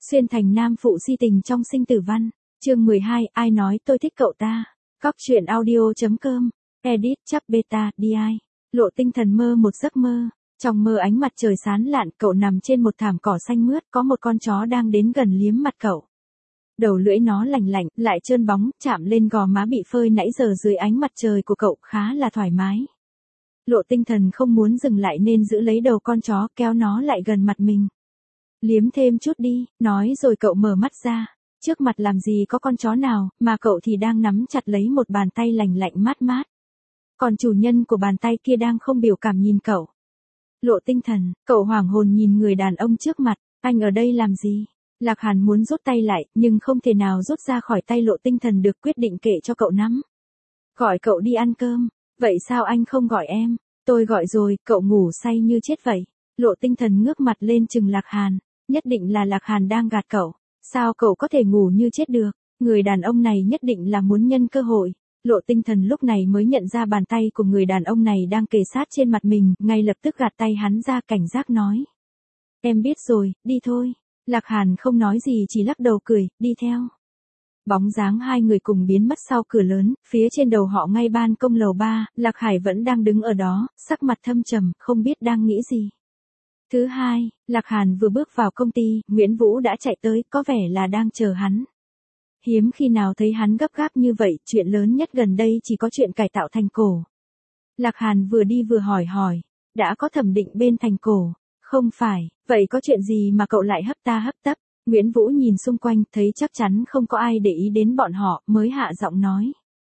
Xuyên thành nam phụ si tình trong sinh tử văn. Chương 12, ai nói tôi thích cậu ta. Cóc truyện audio.com. Edit chap beta DI. Lộ Tinh Thần mơ một giấc mơ. Trong mơ ánh mặt trời sáng lạn, cậu nằm trên một thảm cỏ xanh mướt, có một con chó đang đến gần liếm mặt cậu. Đầu lưỡi nó lành lạnh, lại trơn bóng, chạm lên gò má bị phơi nãy giờ dưới ánh mặt trời của cậu, khá là thoải mái. Lộ Tinh Thần không muốn dừng lại nên giữ lấy đầu con chó, kéo nó lại gần mặt mình. Liếm thêm chút đi, nói rồi cậu mở mắt ra. Trước mặt làm gì có con chó nào, mà cậu thì đang nắm chặt lấy một bàn tay lành lạnh mát mát. Còn chủ nhân của bàn tay kia đang không biểu cảm nhìn cậu. Lộ Tinh Thần, cậu hoảng hồn nhìn người đàn ông trước mặt, anh ở đây làm gì? Lạc Hàn muốn rút tay lại, nhưng không thể nào rút ra khỏi tay Lộ Tinh Thần được, quyết định kệ cho cậu nắm. Gọi cậu đi ăn cơm, vậy sao anh không gọi em? Tôi gọi rồi, cậu ngủ say như chết vậy. Lộ Tinh Thần ngước mặt lên chừng Lạc Hàn, nhất định là Lạc Hàn đang gạt cậu. Sao cậu có thể ngủ như chết được? Người đàn ông này nhất định là muốn nhân cơ hội. Lộ Tinh Thần lúc này mới nhận ra bàn tay của người đàn ông này đang kề sát trên mặt mình, ngay lập tức gạt tay hắn ra, cảnh giác nói. Em biết rồi, đi thôi. Lạc Hàn không nói gì, chỉ lắc đầu cười, đi theo. Bóng dáng hai người cùng biến mất sau cửa lớn, phía trên đầu họ ngay ban công lầu 3, Lạc Hải vẫn đang đứng ở đó, sắc mặt thâm trầm, không biết đang nghĩ gì. Thứ hai, Lạc Hàn vừa bước vào công ty, Nguyễn Vũ đã chạy tới, có vẻ là đang chờ hắn. Hiếm khi nào thấy hắn gấp gáp như vậy, chuyện lớn nhất gần đây chỉ có chuyện cải tạo thành cổ. Lạc Hàn vừa đi vừa hỏi, đã có thẩm định bên thành cổ? Không phải, vậy có chuyện gì mà cậu lại hấp ta hấp tấp? Nguyễn Vũ nhìn xung quanh, thấy chắc chắn không có ai để ý đến bọn họ, mới hạ giọng nói.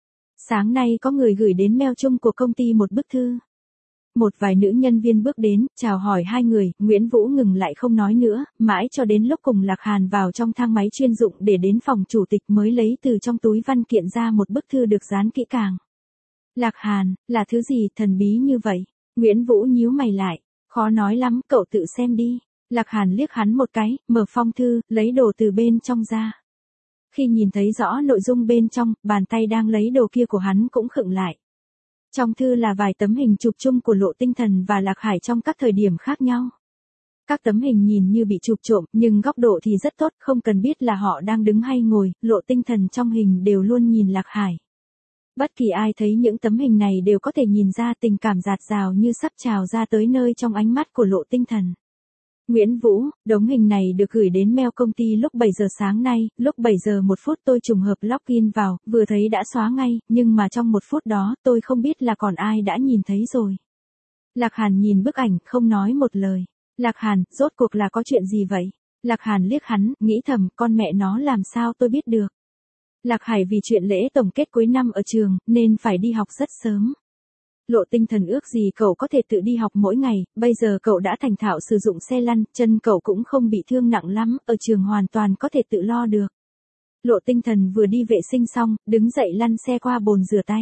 Sáng nay có người gửi đến mail chung của công ty một bức thư. Một vài nữ nhân viên bước đến, chào hỏi hai người, Nguyễn Vũ ngừng lại không nói nữa, mãi cho đến lúc cùng Lạc Hàn vào trong thang máy chuyên dụng để đến phòng chủ tịch mới lấy từ trong túi văn kiện ra một bức thư được dán kỹ càng. Lạc Hàn, là thứ gì thần bí như vậy? Nguyễn Vũ nhíu mày lại, khó nói lắm, cậu tự xem đi. Lạc Hàn liếc hắn một cái, mở phong thư, lấy đồ từ bên trong ra. Khi nhìn thấy rõ nội dung bên trong, bàn tay đang lấy đồ kia của hắn cũng khựng lại. Trong thư là vài tấm hình chụp chung của Lộ Tinh Thần và Lạc Hải trong các thời điểm khác nhau. Các tấm hình nhìn như bị chụp trộm, nhưng góc độ thì rất tốt, không cần biết là họ đang đứng hay ngồi, Lộ Tinh Thần trong hình đều luôn nhìn Lạc Hải. Bất kỳ ai thấy những tấm hình này đều có thể nhìn ra tình cảm dạt dào như sắp trào ra tới nơi trong ánh mắt của Lộ Tinh Thần. Nguyễn Vũ, đống hình này được gửi đến mail công ty lúc 7 giờ sáng nay, lúc 7 giờ 1 phút tôi trùng hợp login vào, vừa thấy đã xóa ngay, nhưng mà trong 1 phút đó tôi không biết là còn ai đã nhìn thấy rồi. Lạc Hàn nhìn bức ảnh, không nói một lời. Lạc Hàn, rốt cuộc là có chuyện gì vậy? Lạc Hàn liếc hắn, nghĩ thầm, con mẹ nó làm sao tôi biết được. Lạc Hải vì chuyện lễ tổng kết cuối năm ở trường, nên phải đi học rất sớm. Lộ Tinh Thần ước gì cậu có thể tự đi học mỗi ngày, bây giờ cậu đã thành thạo sử dụng xe lăn, chân cậu cũng không bị thương nặng lắm, ở trường hoàn toàn có thể tự lo được. Lộ Tinh Thần vừa đi vệ sinh xong, đứng dậy lăn xe qua bồn rửa tay.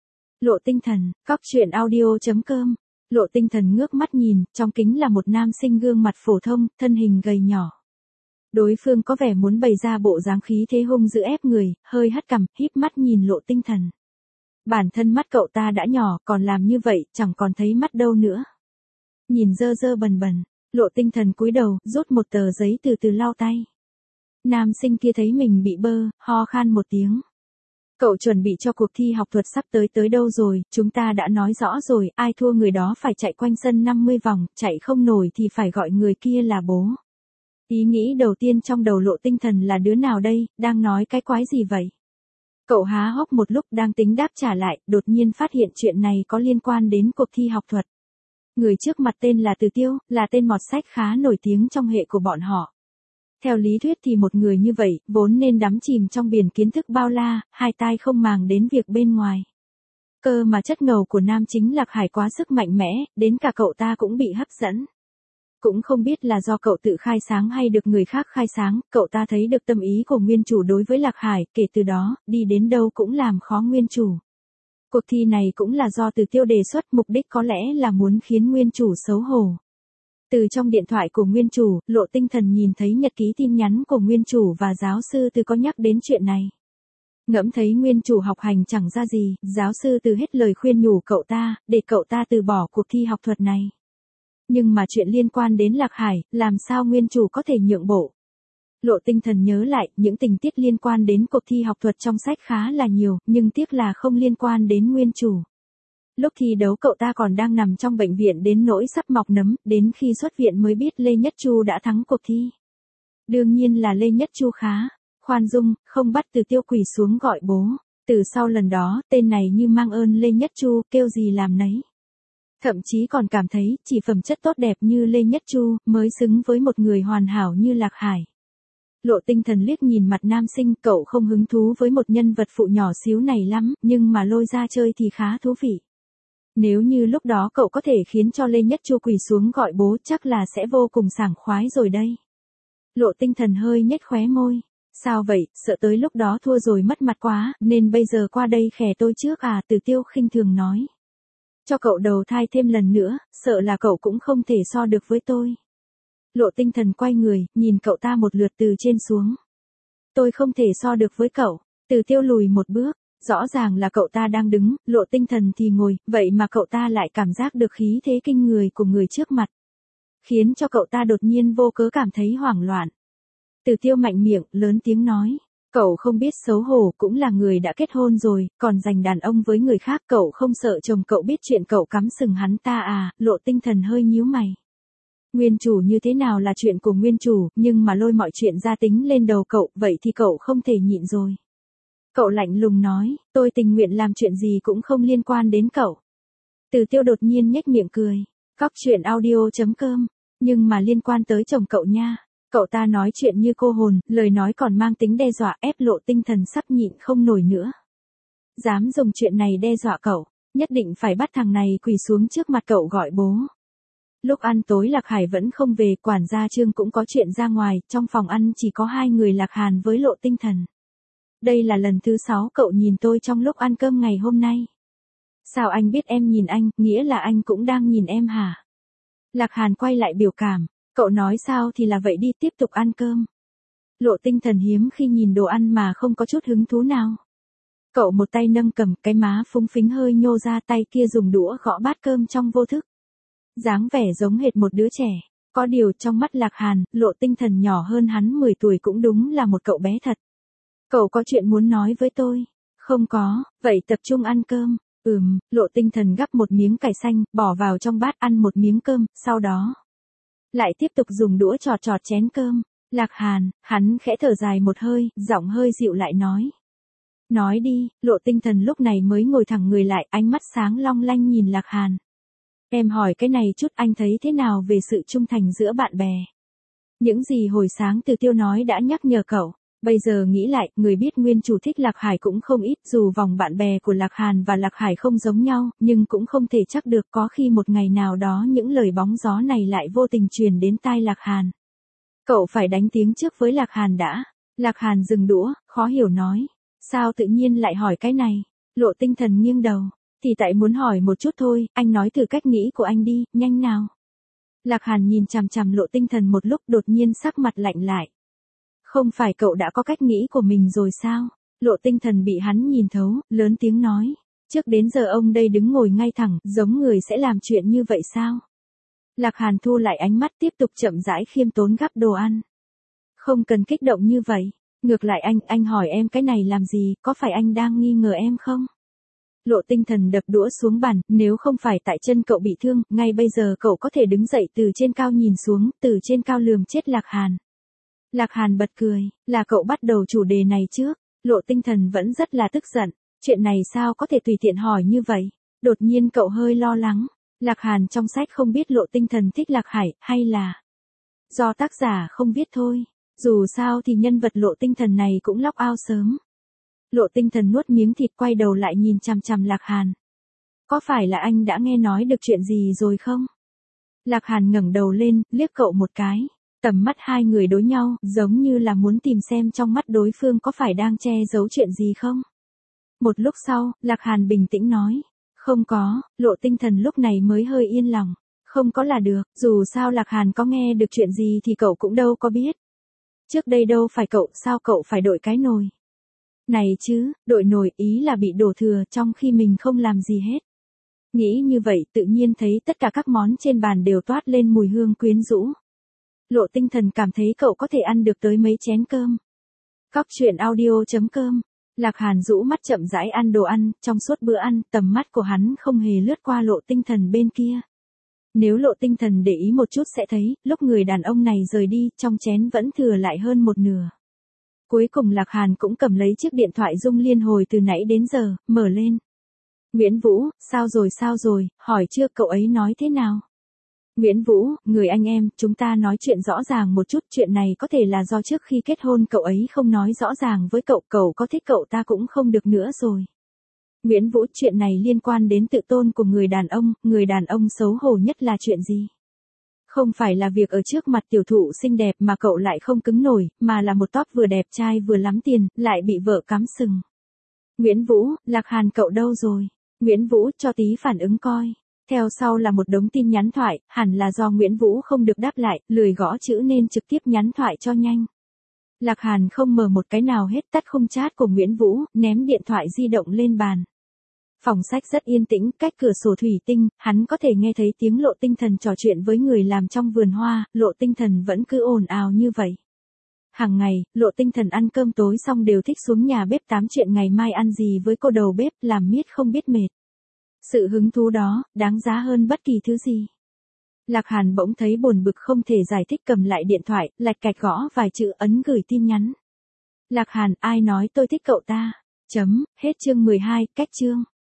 Lộ Tinh Thần, cóc truyện audio.com. Lộ Tinh Thần ngước mắt nhìn, trong kính là một nam sinh gương mặt phổ thông, thân hình gầy nhỏ. Đối phương có vẻ muốn bày ra bộ dáng khí thế hung dữ ép người, hơi hất cằm, híp mắt nhìn Lộ Tinh Thần. Bản thân mắt cậu ta đã nhỏ, còn làm như vậy, chẳng còn thấy mắt đâu nữa. Nhìn dơ dơ bần bần, Lộ Tinh Thần cúi đầu, rút một tờ giấy từ từ lau tay. Nam sinh kia thấy mình bị bơ, ho khan một tiếng. Cậu chuẩn bị cho cuộc thi học thuật sắp tới đâu rồi, chúng ta đã nói rõ rồi, ai thua người đó phải chạy quanh sân 50 vòng, chạy không nổi thì phải gọi người kia là bố. Ý nghĩ đầu tiên trong đầu Lộ Tinh Thần là đứa nào đây, đang nói cái quái gì vậy? Cậu há hốc một lúc đang tính đáp trả lại, đột nhiên phát hiện chuyện này có liên quan đến cuộc thi học thuật. Người trước mặt tên là Từ Tiêu, là tên mọt sách khá nổi tiếng trong hệ của bọn họ. Theo lý thuyết thì một người như vậy, vốn nên đắm chìm trong biển kiến thức bao la, hai tai không màng đến việc bên ngoài. Cơ mà chất ngầu của nam chính Lạc Hải quá sức mạnh mẽ, đến cả cậu ta cũng bị hấp dẫn. Cũng không biết là do cậu tự khai sáng hay được người khác khai sáng, cậu ta thấy được tâm ý của nguyên chủ đối với Lạc Hải, kể từ đó, đi đến đâu cũng làm khó nguyên chủ. Cuộc thi này cũng là do Từ Tiêu đề xuất, mục đích có lẽ là muốn khiến nguyên chủ xấu hổ. Từ trong điện thoại của nguyên chủ, Lộ Tinh Thần nhìn thấy nhật ký tin nhắn của nguyên chủ và giáo sư Từ có nhắc đến chuyện này. Ngẫm thấy nguyên chủ học hành chẳng ra gì, giáo sư Từ hết lời khuyên nhủ cậu ta, để cậu ta từ bỏ cuộc thi học thuật này. Nhưng mà chuyện liên quan đến Lạc Hải, làm sao nguyên chủ có thể nhượng bộ? Lộ Tinh Thần nhớ lại, những tình tiết liên quan đến cuộc thi học thuật trong sách khá là nhiều, nhưng tiếc là không liên quan đến nguyên chủ. Lúc thi đấu cậu ta còn đang nằm trong bệnh viện đến nỗi sắp mọc nấm, đến khi xuất viện mới biết Lê Nhất Chu đã thắng cuộc thi. Đương nhiên là Lê Nhất Chu khá khoan dung, không bắt Từ Tiêu quỳ xuống gọi bố. Từ sau lần đó, tên này như mang ơn Lê Nhất Chu, kêu gì làm nấy. Thậm chí còn cảm thấy, chỉ phẩm chất tốt đẹp như Lê Nhất Chu, mới xứng với một người hoàn hảo như Lạc Hải. Lộ Tinh Thần liếc nhìn mặt nam sinh, cậu không hứng thú với một nhân vật phụ nhỏ xíu này lắm, nhưng mà lôi ra chơi thì khá thú vị. Nếu như lúc đó cậu có thể khiến cho Lê Nhất Chu quỳ xuống gọi bố chắc là sẽ vô cùng sảng khoái rồi đây. Lộ Tinh Thần hơi nhếch khóe môi. Sao vậy, sợ tới lúc đó thua rồi mất mặt quá, nên bây giờ qua đây khè tôi trước à, Từ Tiêu khinh thường nói. Cho cậu đầu thai thêm lần nữa, sợ là cậu cũng không thể so được với tôi. Lộ Tinh Thần quay người, nhìn cậu ta một lượt từ trên xuống. Tôi không thể so được với cậu. Từ Tiêu lùi một bước, rõ ràng là cậu ta đang đứng, Lộ Tinh Thần thì ngồi, vậy mà cậu ta lại cảm giác được khí thế kinh người của người trước mặt. Khiến cho cậu ta đột nhiên vô cớ cảm thấy hoảng loạn. Từ Tiêu mạnh miệng, lớn tiếng nói. Cậu không biết xấu hổ, cũng là người đã kết hôn rồi, còn giành đàn ông với người khác, cậu không sợ chồng cậu biết chuyện cậu cắm sừng hắn ta à? Lộ Tinh Thần hơi nhíu mày. Nguyên chủ như thế nào là chuyện của nguyên chủ, nhưng mà lôi mọi chuyện ra tính lên đầu cậu, vậy thì cậu không thể nhịn rồi. Cậu lạnh lùng nói, tôi tình nguyện làm chuyện gì cũng không liên quan đến cậu. Từ Tiêu đột nhiên nhếch miệng cười. Cóc truyện audio.com, nhưng mà liên quan tới chồng cậu nha. Cậu ta nói chuyện như cô hồn, lời nói còn mang tính đe dọa, ép Lộ Tinh Thần sắp nhịn không nổi nữa. Dám dùng chuyện này đe dọa cậu, nhất định phải bắt thằng này quỳ xuống trước mặt cậu gọi bố. Lúc ăn tối Lạc Hải vẫn không về, quản gia Trương cũng có chuyện ra ngoài, trong phòng ăn chỉ có hai người Lạc Hàn với Lộ Tinh Thần. Đây là lần thứ 6 cậu nhìn tôi trong lúc ăn cơm ngày hôm nay. Sao anh biết em nhìn anh, nghĩa là anh cũng đang nhìn em hả? Lạc Hàn quay lại biểu cảm. Cậu nói sao thì là vậy đi, tiếp tục ăn cơm. Lộ Tinh Thần hiếm khi nhìn đồ ăn mà không có chút hứng thú nào. Cậu một tay nâng cầm, cái má phúng phính hơi nhô ra, tay kia dùng đũa gõ bát cơm trong vô thức. Dáng vẻ giống hệt một đứa trẻ. Có điều trong mắt Lạc Hàn, Lộ Tinh Thần nhỏ hơn hắn 10 tuổi cũng đúng là một cậu bé thật. Cậu có chuyện muốn nói với tôi? Không có, vậy tập trung ăn cơm. Lộ Tinh Thần gắp một miếng cải xanh, bỏ vào trong bát ăn một miếng cơm, sau đó lại tiếp tục dùng đũa chọt chọt chén cơm. Lạc Hàn, hắn khẽ thở dài một hơi, giọng hơi dịu lại nói. Nói đi, Lộ Tinh Thần lúc này mới ngồi thẳng người lại, ánh mắt sáng long lanh nhìn Lạc Hàn. Em hỏi cái này chút, anh thấy thế nào về sự trung thành giữa bạn bè? Những gì hồi sáng Từ Tiêu nói đã nhắc nhở cậu. Bây giờ nghĩ lại, người biết nguyên chủ thích Lạc Hải cũng không ít, dù vòng bạn bè của Lạc Hàn và Lạc Hải không giống nhau, nhưng cũng không thể chắc được, có khi một ngày nào đó những lời bóng gió này lại vô tình truyền đến tai Lạc Hàn. Cậu phải đánh tiếng trước với Lạc Hàn đã. Lạc Hàn dừng đũa, khó hiểu nói. Sao tự nhiên lại hỏi cái này? Lộ Tinh Thần nghiêng đầu. Thì tại muốn hỏi một chút thôi, anh nói thử cách nghĩ của anh đi, nhanh nào. Lạc Hàn nhìn chằm chằm Lộ Tinh Thần một lúc, đột nhiên sắc mặt lạnh lại. Không phải cậu đã có cách nghĩ của mình rồi sao? Lộ Tinh Thần bị hắn nhìn thấu, lớn tiếng nói. Trước đến giờ ông đây đứng ngồi ngay thẳng, giống người sẽ làm chuyện như vậy sao? Lạc Hàn thu lại ánh mắt, tiếp tục chậm rãi khiêm tốn gắp đồ ăn. Không cần kích động như vậy. Ngược lại anh hỏi em cái này làm gì, có phải anh đang nghi ngờ em không? Lộ Tinh Thần đập đũa xuống bàn, nếu không phải tại chân cậu bị thương, ngay bây giờ cậu có thể đứng dậy từ trên cao nhìn xuống, từ trên cao lườm chết Lạc Hàn. Lạc Hàn bật cười, là cậu bắt đầu chủ đề này trước. Lộ Tinh Thần vẫn rất là tức giận. Chuyện này sao có thể tùy tiện hỏi như vậy? Đột nhiên cậu hơi lo lắng. Lạc Hàn trong sách không biết Lộ Tinh Thần thích Lạc Hải, hay là do tác giả không viết thôi. Dù sao thì nhân vật Lộ Tinh Thần này cũng lóc ao sớm. Lộ Tinh Thần nuốt miếng thịt, quay đầu lại nhìn chằm chằm Lạc Hàn. Có phải là anh đã nghe nói được chuyện gì rồi không? Lạc Hàn ngẩng đầu lên, liếc cậu một cái. Tầm mắt hai người đối nhau, giống như là muốn tìm xem trong mắt đối phương có phải đang che giấu chuyện gì không. Một lúc sau, Lạc Hàn bình tĩnh nói. Không có. Lộ Tinh Thần lúc này mới hơi yên lòng. Không có là được, dù sao Lạc Hàn có nghe được chuyện gì thì cậu cũng đâu có biết. Trước đây đâu phải cậu, sao cậu phải đội cái nồi? Này chứ, đội nồi ý là bị đổ thừa trong khi mình không làm gì hết. Nghĩ như vậy tự nhiên thấy tất cả các món trên bàn đều toát lên mùi hương quyến rũ. Lộ Tinh Thần cảm thấy cậu có thể ăn được tới mấy chén cơm. Cóc truyện audio.com. Lạc Hàn rũ mắt chậm rãi ăn đồ ăn, trong suốt bữa ăn, tầm mắt của hắn không hề lướt qua Lộ Tinh Thần bên kia. Nếu Lộ Tinh Thần để ý một chút sẽ thấy, lúc người đàn ông này rời đi, trong chén vẫn thừa lại hơn một nửa. Cuối cùng Lạc Hàn cũng cầm lấy chiếc điện thoại rung liên hồi từ nãy đến giờ, mở lên. Nguyễn Vũ, sao rồi, hỏi chưa, cậu ấy nói thế nào? Nguyễn Vũ, người anh em, chúng ta nói chuyện rõ ràng một chút, chuyện này có thể là do trước khi kết hôn cậu ấy không nói rõ ràng với cậu, cậu có thích cậu ta cũng không được nữa rồi. Nguyễn Vũ, chuyện này liên quan đến tự tôn của người đàn ông xấu hổ nhất là chuyện gì? Không phải là việc ở trước mặt tiểu thụ xinh đẹp mà cậu lại không cứng nổi, mà là một top vừa đẹp trai vừa lắm tiền, lại bị vợ cắm sừng. Nguyễn Vũ, Lạc Hàn cậu đâu rồi? Nguyễn Vũ, cho tí phản ứng coi. Theo sau là một đống tin nhắn thoại, hẳn là do Nguyễn Vũ không được đáp lại, lười gõ chữ nên trực tiếp nhắn thoại cho nhanh. Lạc Hàn không mở một cái nào hết, tắt khung chat của Nguyễn Vũ, ném điện thoại di động lên bàn. Phòng sách rất yên tĩnh, cách cửa sổ thủy tinh, hắn có thể nghe thấy tiếng Lộ Tinh Thần trò chuyện với người làm trong vườn hoa, Lộ Tinh Thần vẫn cứ ồn ào như vậy. Hàng ngày, Lộ Tinh Thần ăn cơm tối xong đều thích xuống nhà bếp tám chuyện ngày mai ăn gì với cô đầu bếp, làm miết không biết mệt. Sự hứng thú đó, đáng giá hơn bất kỳ thứ gì. Lạc Hàn bỗng thấy buồn bực không thể giải thích, cầm lại điện thoại, lạch cạch gõ vài chữ ấn gửi tin nhắn. Lạc Hàn, ai nói tôi thích cậu ta? Hết chương 12, cách chương.